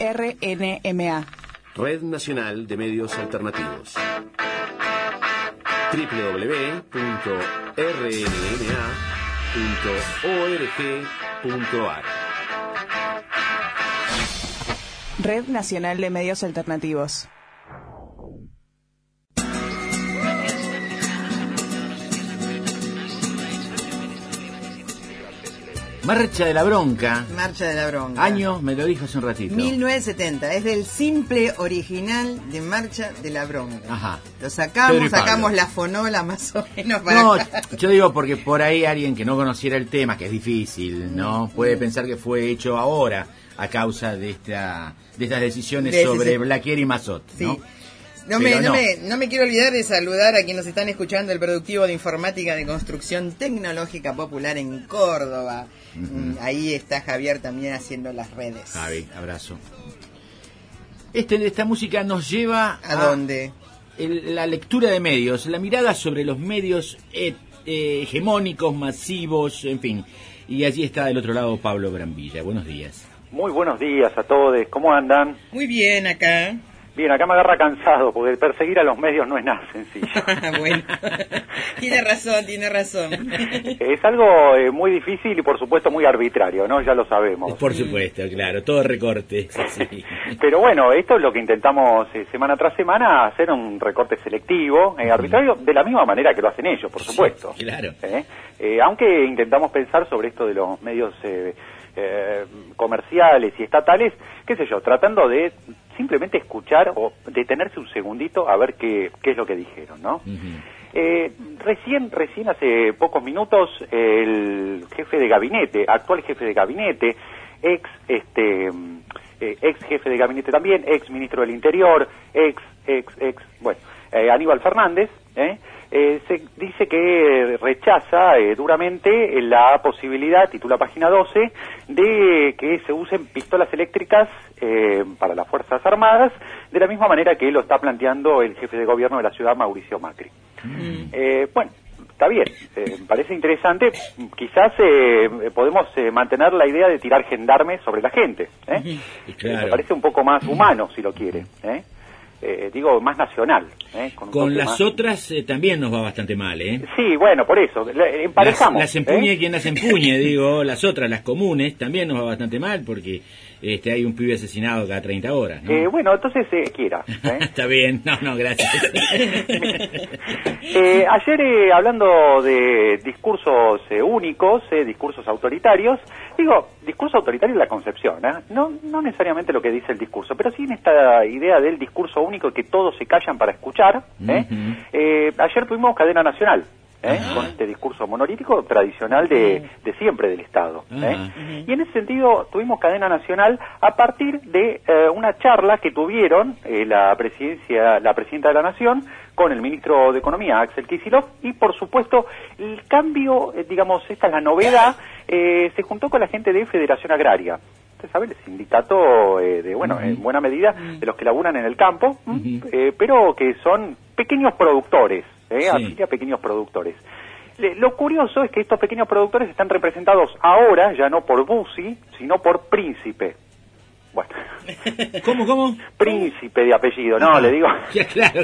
RNMA. Red Nacional de Medios Alternativos. www.rnma.org.ar. Red Nacional de Medios Alternativos. Marcha de la Bronca. Marcha de la Bronca. Año, me lo dijo hace un ratito. 1970. Es del simple original de Marcha de la Bronca. Ajá. Lo sacamos la fonola más o menos para No, acá. yo digo porque por ahí alguien que no conociera el tema, que es difícil, ¿no? Puede pensar que fue hecho ahora a causa de estas decisiones sobre Blaquier y Mazot, ¿no? Sí. No me quiero olvidar de saludar a quienes nos están escuchando, el productivo de informática de construcción tecnológica popular en Córdoba. Ahí está Javier también haciendo las redes. Javi, abrazo. Esta música nos lleva ¿A dónde? La lectura de medios, la mirada sobre los medios hegemónicos, masivos, en fin. Y allí está del otro lado Pablo Brambilla. Buenos días. Muy buenos días a todos. ¿Cómo andan? Muy bien acá. Bien, acá me agarra cansado, porque perseguir a los medios no es nada sencillo. Bueno, tiene razón. Es algo muy difícil y por supuesto muy arbitrario, ¿no? Ya lo sabemos. Por supuesto, claro, todo recorte. Sí. Pero bueno, esto es lo que intentamos semana tras semana, hacer un recorte selectivo, arbitrario, de la misma manera que lo hacen ellos, por supuesto. Sí, claro. Aunque intentamos pensar sobre esto de los medios comerciales y estatales, qué sé yo, tratando de simplemente escuchar o detenerse un segundito a ver qué es lo que dijeron, ¿no? Recién hace pocos minutos el jefe de gabinete, actual jefe de gabinete, ex jefe de gabinete también, ex ministro del Interior, Aníbal Fernández, se dice que rechaza duramente la posibilidad, titula página 12, de que se usen pistolas eléctricas para las Fuerzas Armadas, de la misma manera que lo está planteando el jefe de gobierno de la ciudad, Mauricio Macri. Bueno, está bien, me parece interesante, quizás podemos mantener la idea de tirar gendarmes sobre la gente, Claro. Me parece un poco más humano, si lo quiere, digo, más nacional. Con las otras también nos va bastante mal, Sí, bueno, por eso, emparejamos. Las empuñe quien las empuñe, digo, las otras, las comunes, también nos va bastante mal porque hay un pibe asesinado cada 30 horas, ¿no? Bueno, entonces quiera. Está bien, no, gracias. Ayer, hablando de discursos únicos, discursos autoritarios, digo, discurso autoritario en la concepción, no necesariamente lo que dice el discurso, pero sí en esta idea del discurso único que todos se callan para escuchar. Ayer tuvimos cadena nacional, con este discurso monolítico tradicional de siempre del Estado. Y en ese sentido tuvimos cadena nacional a partir de una charla que tuvieron la presidenta de la Nación con el ministro de Economía, Axel Kicillof, y por supuesto el cambio, digamos, esta es la novedad, se juntó con la gente de Federación Agraria. Usted sabe, el sindicato en buena medida de los que laburan en el campo, pero que son pequeños productores, afilia a pequeños productores. Lo curioso es que estos pequeños productores están representados ahora ya no por Bussi, sino por Príncipe. Bueno. ¿Cómo? Príncipe de apellido, no, le digo. Claro.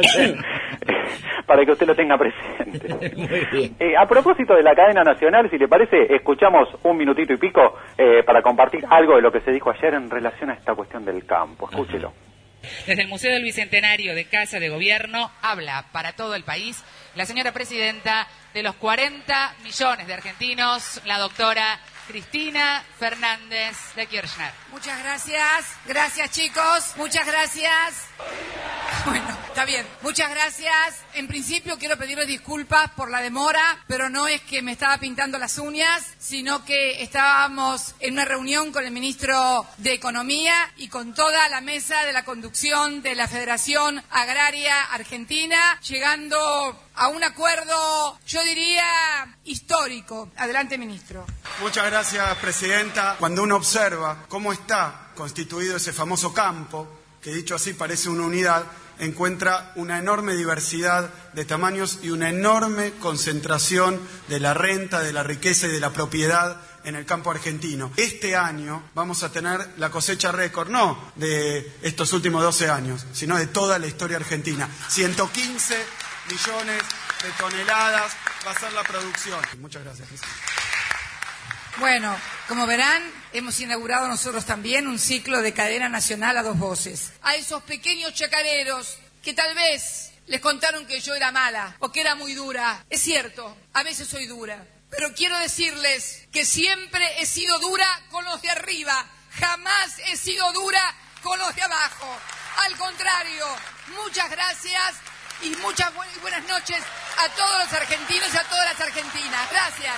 Para que usted lo tenga presente. Muy bien. A propósito de la cadena nacional, si le parece, escuchamos un minutito y pico para compartir algo de lo que se dijo ayer en relación a esta cuestión del campo. Escúchelo. Desde el Museo del Bicentenario de Casa de Gobierno habla para todo el país la señora presidenta de los 40 millones de argentinos, la doctora Cristina Fernández de Kirchner. Muchas gracias. Gracias, chicos. Muchas gracias. Bueno, está bien. Muchas gracias. En principio quiero pedirles disculpas por la demora, pero no es que me estaba pintando las uñas, sino que estábamos en una reunión con el ministro de Economía y con toda la mesa de la conducción de la Federación Agraria Argentina, llegando a un acuerdo, yo diría, histórico. Adelante, ministro. Muchas gracias, presidenta. Cuando uno observa cómo está constituido ese famoso campo, que dicho así parece una unidad, encuentra una enorme diversidad de tamaños y una enorme concentración de la renta, de la riqueza y de la propiedad en el campo argentino. Este año vamos a tener la cosecha récord, no de estos últimos 12 años, sino de toda la historia argentina. 115 millones de toneladas va a ser la producción. Muchas gracias, Cristina. Bueno, como verán, hemos inaugurado nosotros también un ciclo de cadena nacional a dos voces. A esos pequeños chacareros que tal vez les contaron que yo era mala o que era muy dura. Es cierto, a veces soy dura. Pero quiero decirles que siempre he sido dura con los de arriba. Jamás he sido dura con los de abajo. Al contrario, muchas gracias y muchas buenas noches a todos los argentinos y a todas las argentinas. Gracias.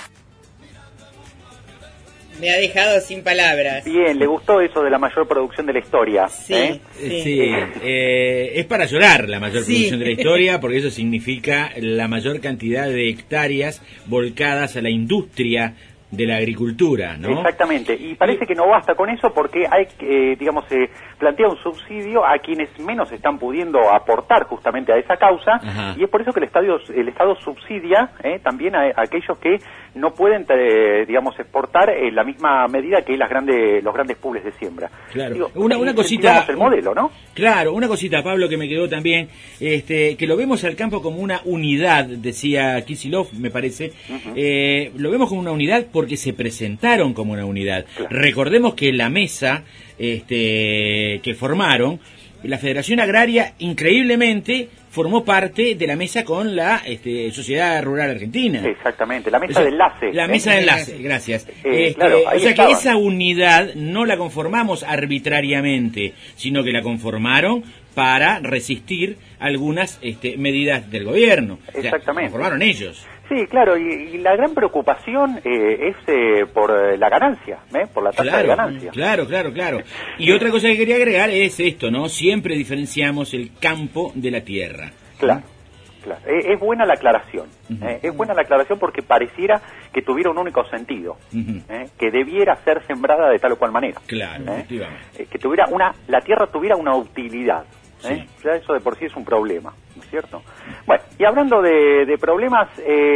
Me ha dejado sin palabras. Bien, le gustó eso de la mayor producción de la historia. Sí, es para llorar la mayor producción de la historia, porque eso significa la mayor cantidad de hectáreas volcadas a la industria de la agricultura, ¿no? Exactamente, y parece que no basta con eso porque hay, plantea un subsidio a quienes menos están pudiendo aportar justamente a esa causa. Ajá. Y es por eso que el Estado subsidia también a aquellos que no pueden, exportar en la misma medida que los grandes pools de siembra. Claro. Digo, una cosita, el modelo, ¿no? Claro, una cosita, Pablo, que me quedó también, que lo vemos al campo como una unidad, decía Kicillof, me parece. Lo vemos como una unidad porque se presentaron como una unidad. Claro. Recordemos que la mesa que formaron, la Federación Agraria, increíblemente, formó parte de la mesa con la Sociedad Rural Argentina. Exactamente, la mesa de enlace. La mesa de enlace, gracias. Claro, o sea que esa unidad no la conformamos arbitrariamente, sino que la conformaron para resistir algunas medidas del gobierno. Exactamente. O sea, conformaron ellos. Sí, claro, y la gran preocupación es por la ganancia, por la tasa de ganancia. Claro. Y otra cosa que quería agregar es esto, ¿no? Siempre diferenciamos el campo de la tierra. Claro. Es buena la aclaración. Es buena la aclaración porque pareciera que tuviera un único sentido, que debiera ser sembrada de tal o cual manera. Claro, efectivamente. Que la tierra tuviera una utilidad. Sí. Ya eso de por sí es un problema, ¿no es cierto? Bueno, y hablando de problemas,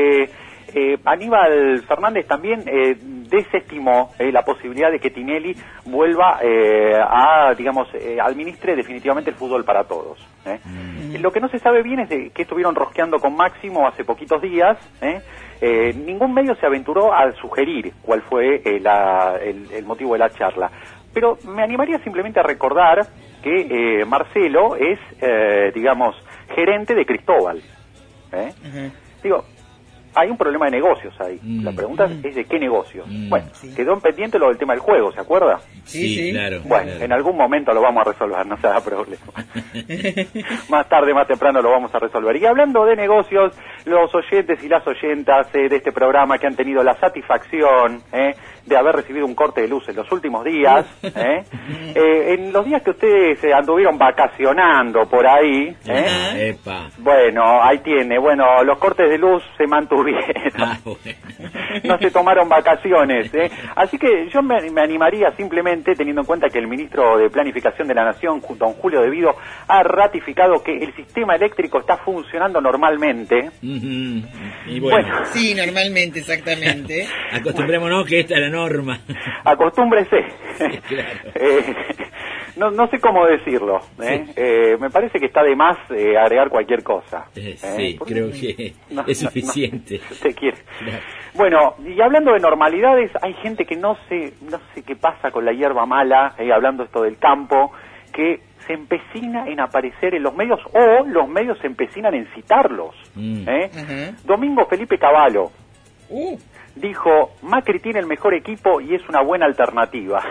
Aníbal Fernández también desestimó la posibilidad de que Tinelli vuelva administre definitivamente el fútbol para todos. Lo que no se sabe bien es de que estuvieron rosqueando con Máximo hace poquitos días. Ningún medio se aventuró a sugerir cuál fue el motivo de la charla. Pero me animaría simplemente a recordar que Marcelo es, gerente de Cristóbal. Digo, hay un problema de negocios ahí. La pregunta es de qué negocios. Bueno, quedó en pendiente lo del tema del juego, ¿se acuerda? Sí, claro. Bueno, claro. En algún momento lo vamos a resolver, no se haga problema. Más tarde, más temprano lo vamos a resolver. Y hablando de negocios, los oyentes y las oyentas de este programa que han tenido la satisfacción de haber recibido un corte de luz en los últimos días, en los días que ustedes anduvieron vacacionando por ahí, bueno, ahí tiene, los cortes de luz se mantuvieron, no se tomaron vacaciones, así que yo me animaría simplemente, teniendo en cuenta que el ministro de Planificación de la Nación, don Julio De Vido, ha ratificado que el sistema eléctrico está funcionando normalmente. Y bueno. Sí, normalmente, exactamente. Acostumbrémonos que esta es la norma. Acostúmbrese. Sí, claro. No sé cómo decirlo. Me parece que está de más agregar cualquier cosa. Sí, creo que es suficiente. Usted quiere. Claro. Bueno, y hablando de normalidades, hay gente que no sé qué pasa con la hierba mala, hablando esto del campo, que se empecina en aparecer en los medios o los medios se empecinan en citarlos. Domingo Felipe Cavallo dijo: Macri tiene el mejor equipo y es una buena alternativa.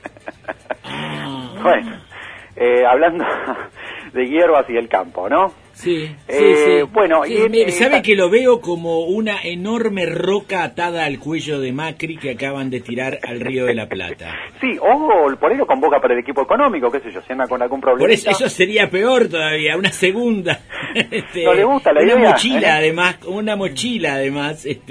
Bueno, hablando de hierbas y del campo, ¿no? Sí. Bueno, ¿sabe que lo veo como una enorme roca atada al cuello de Macri que acaban de tirar al Río de la Plata? Sí, o por ahí lo convoca para el equipo económico, qué sé yo, si anda con algún problema. Por eso sería peor todavía, una segunda. ¿No le gusta la idea? Una mochila además,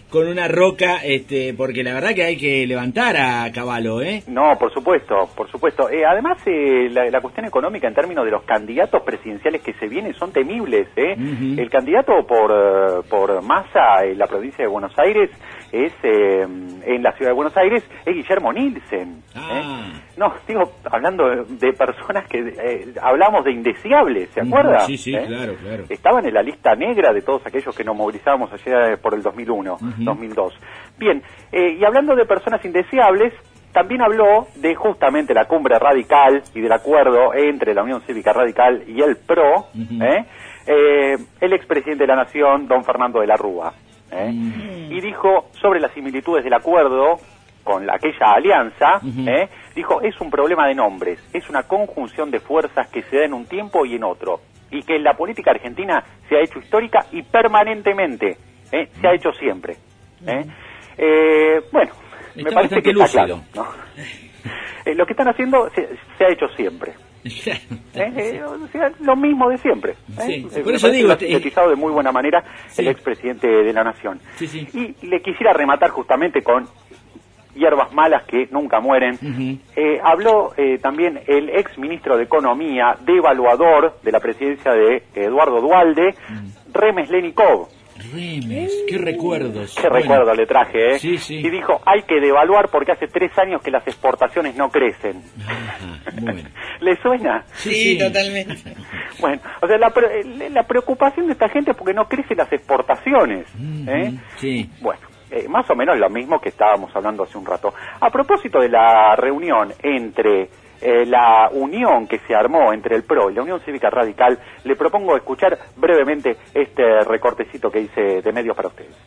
con una roca, porque la verdad que hay que levantar a Cavallo, ¿eh? No, por supuesto, por supuesto. Además, la cuestión económica en términos de los candidatos presidenciales que se vienen son temibles, ¿eh? Uh-huh. El candidato por Massa en la provincia de Buenos Aires es, en la ciudad de Buenos Aires, es Guillermo Nielsen. No, digo, hablando de personas que hablamos de indeseables, ¿se acuerda? Sí, claro. Estaban en la lista negra de todos aquellos que nos movilizábamos allá por el 2001, 2002. Bien, y hablando de personas indeseables, también habló de justamente la cumbre radical y del acuerdo entre la Unión Cívica Radical y el PRO, el expresidente de la Nación, don Fernando de la Rúa. Y dijo sobre las similitudes del acuerdo con aquella alianza, dijo, es un problema de nombres, es una conjunción de fuerzas que se da en un tiempo y en otro, y que en la política argentina se ha hecho histórica y permanentemente, se ha hecho siempre. Bueno, me parece que está claro, ¿no? Lo que están haciendo se ha hecho siempre. O sea, lo mismo de siempre. Sí, por eso digo, lo ha sintetizado de muy buena manera el expresidente de la Nación. Y le quisiera rematar justamente con hierbas malas que nunca mueren. Habló también el ex ministro de Economía, devaluador de la presidencia de Eduardo Duhalde, Remes Lenikov. Qué recuerdos. Qué recuerdo le traje, ¿eh? Sí. Y dijo, hay que devaluar porque hace 3 años que las exportaciones no crecen. Bueno. ¿Le suena? Sí, totalmente. Bueno, o sea, la preocupación de esta gente es porque no crecen las exportaciones. Sí. Bueno, más o menos lo mismo que estábamos hablando hace un rato. A propósito de la reunión entre la unión que se armó entre el PRO y la Unión Cívica Radical, le propongo escuchar brevemente este recortecito que hice de medios para ustedes.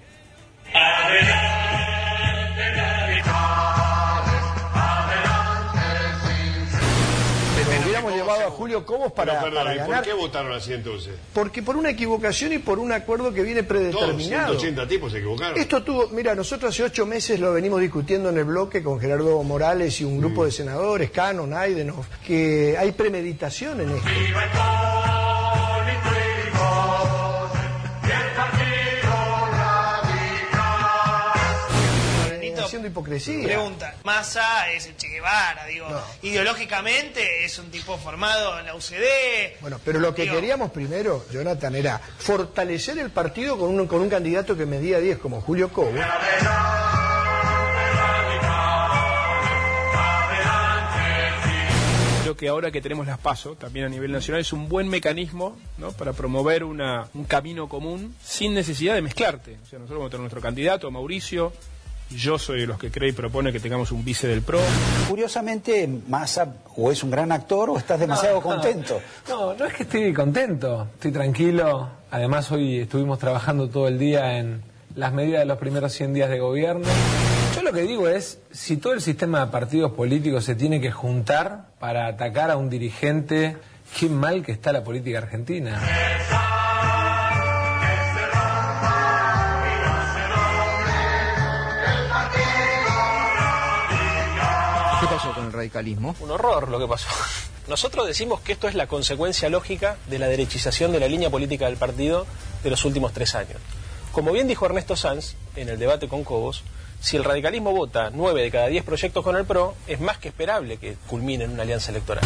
Hubiéramos llevado a Julio Cobos para ganar. ¿Por qué votaron así entonces? Porque por una equivocación y por un acuerdo que viene predeterminado. 180 tipos se equivocaron. Esto mira, nosotros hace 8 meses lo venimos discutiendo en el bloque con Gerardo Morales y un grupo de senadores, Cano, Naidenov, que hay premeditación en esto. Haciendo hipocresía. Pregunta, Massa es el Che Guevara, digo, ideológicamente es un tipo formado en la UCD. Bueno, pero lo que queríamos primero, Jonathan, era fortalecer el partido con un candidato que medía 10 como Julio Cobos. Creo que ahora que tenemos las PASO, también a nivel nacional, es un buen mecanismo, ¿no?, para promover un camino común sin necesidad de mezclarte. O sea, nosotros vamos a tener nuestro candidato, Mauricio. Yo soy de los que cree y propone que tengamos un vice del PRO. Curiosamente, Massa o es un gran actor o estás demasiado contento. No es que estoy contento, estoy tranquilo. Además, hoy estuvimos trabajando todo el día en las medidas de los primeros 100 días de gobierno. Yo lo que digo es, si todo el sistema de partidos políticos se tiene que juntar para atacar a un dirigente, qué mal que está la política argentina. ¿Qué pasó con el radicalismo? Un horror lo que pasó. Nosotros decimos que esto es la consecuencia lógica de la derechización de la línea política del partido de los últimos 3 años. Como bien dijo Ernesto Sanz en el debate con Cobos, si el radicalismo vota 9 de cada 10 proyectos con el PRO, es más que esperable que culmine en una alianza electoral.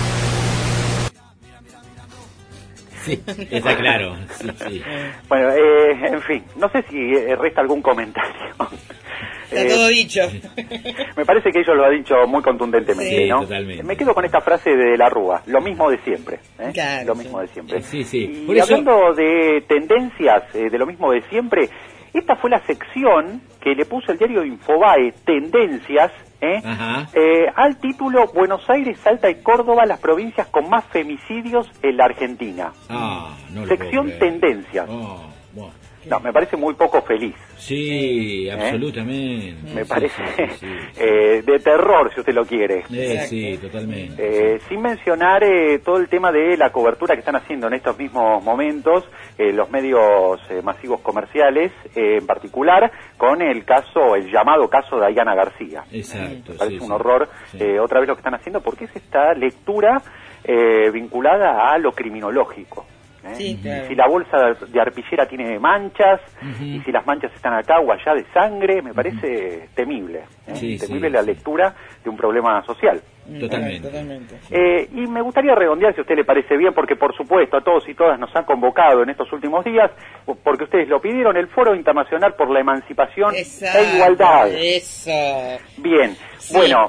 Sí, está claro. Sí. Bueno, en fin, no sé si resta algún comentario. Está todo dicho. Me parece que ellos lo ha dicho muy contundentemente, sí, ¿no? Totalmente. Me quedo con esta frase de la Rúa, lo mismo de siempre, Claro, lo mismo de siempre. Sí. Y Por eso... hablando de tendencias, de lo mismo de siempre, esta fue la sección que le puso el diario Infobae, Tendencias, al título Buenos Aires, Salta y Córdoba, las provincias con más femicidios en la Argentina. Sección Tendencias. No, me parece muy poco feliz. Sí, absolutamente. Me parece de terror, si usted lo quiere. Sí, totalmente. Sin mencionar todo el tema de la cobertura que están haciendo en estos mismos momentos los medios masivos comerciales, en particular con el llamado caso de Ayanna García. Exacto. Me parece un horror otra vez lo que están haciendo, porque es esta lectura vinculada a lo criminológico. Sí, claro. Si la bolsa de arpillera tiene manchas, y si las manchas están acá o allá de sangre, me parece temible. Temible la lectura de un problema social. Totalmente. Y me gustaría redondear, si a usted le parece bien, porque por supuesto a todos y todas nos han convocado en estos últimos días, porque ustedes lo pidieron, el Foro Internacional por la Emancipación e Igualdad. Eso. Bien, bueno,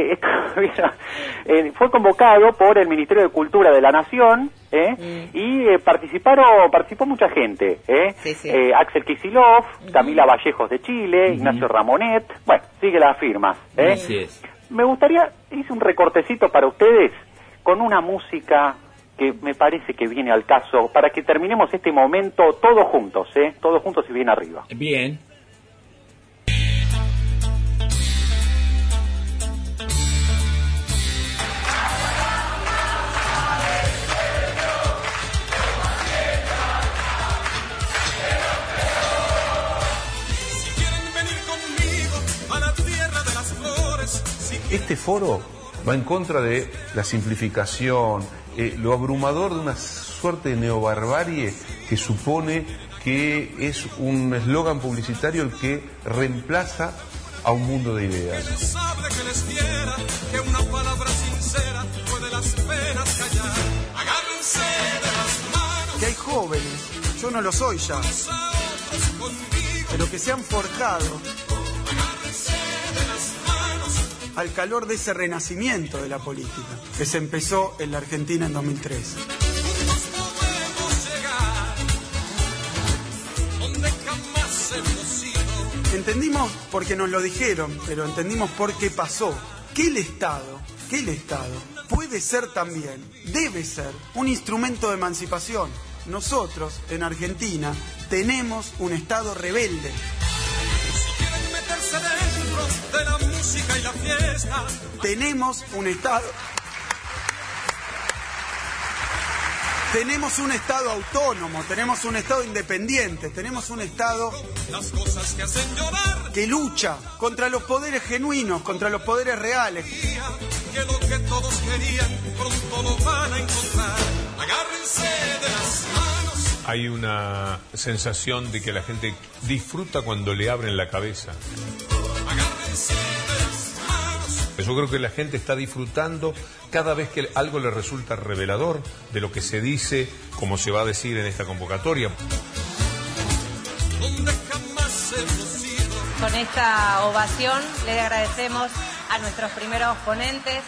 fue convocado por el Ministerio de Cultura de la Nación, y participó mucha gente, Axel Kicillof, Camila Vallejos de Chile, Ignacio Ramonet, bueno, sigue las firmas. Así es. Me gustaría, hice un recortecito para ustedes con una música que me parece que viene al caso, para que terminemos este momento todos juntos y bien arriba. Bien. Este foro va en contra de la simplificación, lo abrumador de una suerte de neobarbarie que supone que es un eslogan publicitario el que reemplaza a un mundo de ideas. Que hay jóvenes, yo no lo soy ya, pero que se han forjado al calor de ese renacimiento de la política que se empezó en la Argentina en 2003. Entendimos porque nos lo dijeron, pero entendimos por qué pasó. Que el Estado puede ser también, debe ser, un instrumento de emancipación. Nosotros, en Argentina, tenemos un Estado rebelde. De la música y la fiesta. Tenemos un Estado autónomo, tenemos un Estado independiente, tenemos un Estado que lucha contra los poderes genuinos, contra los poderes reales. Que lo que todos querían pronto lo van a encontrar. Agárrense de las manos. Hay una sensación de que la gente disfruta cuando le abren la cabeza. Yo creo que la gente está disfrutando cada vez que algo le resulta revelador de lo que se dice, como se va a decir en esta convocatoria. Con esta ovación le agradecemos a nuestros primeros ponentes.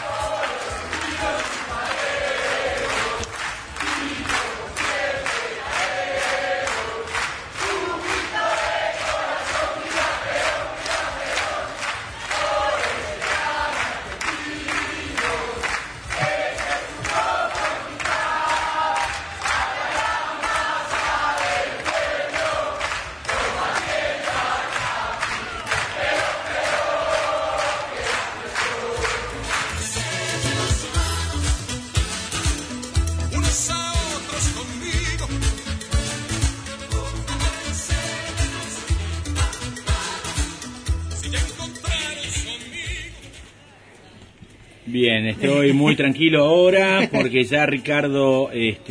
Bien, estoy muy tranquilo ahora porque ya Ricardo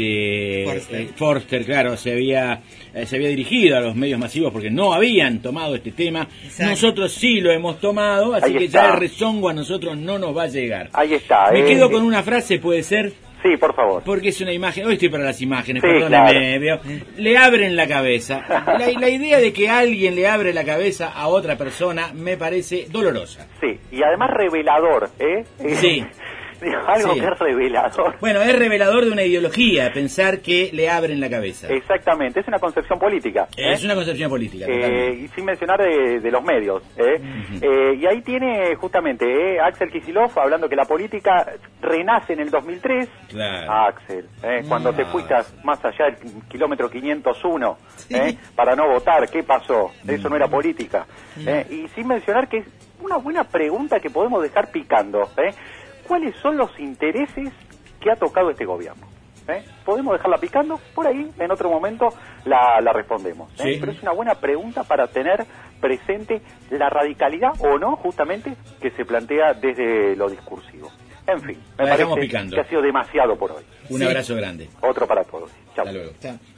Forster, claro, se había dirigido a los medios masivos porque no habían tomado este tema. Exacto. Nosotros sí lo hemos tomado, así que ya el rezongo a nosotros no nos va a llegar. Ahí está. Me quedo con una frase, ¿puede ser? Sí, por favor. Porque es una imagen, hoy estoy para las imágenes, sí, perdóname, claro. Le abren la cabeza. La idea de que alguien le abre la cabeza a otra persona me parece dolorosa. Sí, y además revelador, Sí. Algo que es revelador. Bueno, es revelador de una ideología, pensar que le abren la cabeza. Exactamente, es una concepción política. Es una concepción política. Y sin mencionar de los medios. Y ahí tiene justamente Axel Kicillof hablando que la política renace en el 2003. Claro. Axel, cuando te fuiste más allá del kilómetro 501 para no votar, ¿qué pasó? Eso no era política. Y sin mencionar que es una buena pregunta que podemos dejar picando. ¿Cuáles son los intereses que ha tocado este gobierno? ¿Podemos dejarla picando? Por ahí, en otro momento, la respondemos. Sí. Pero es una buena pregunta para tener presente la radicalidad o no, justamente, que se plantea desde lo discursivo. En fin, La me dejamos parece picando. que ha sido demasiado por hoy. Un abrazo grande. Otro para todos. Chao. Hasta luego. Chao.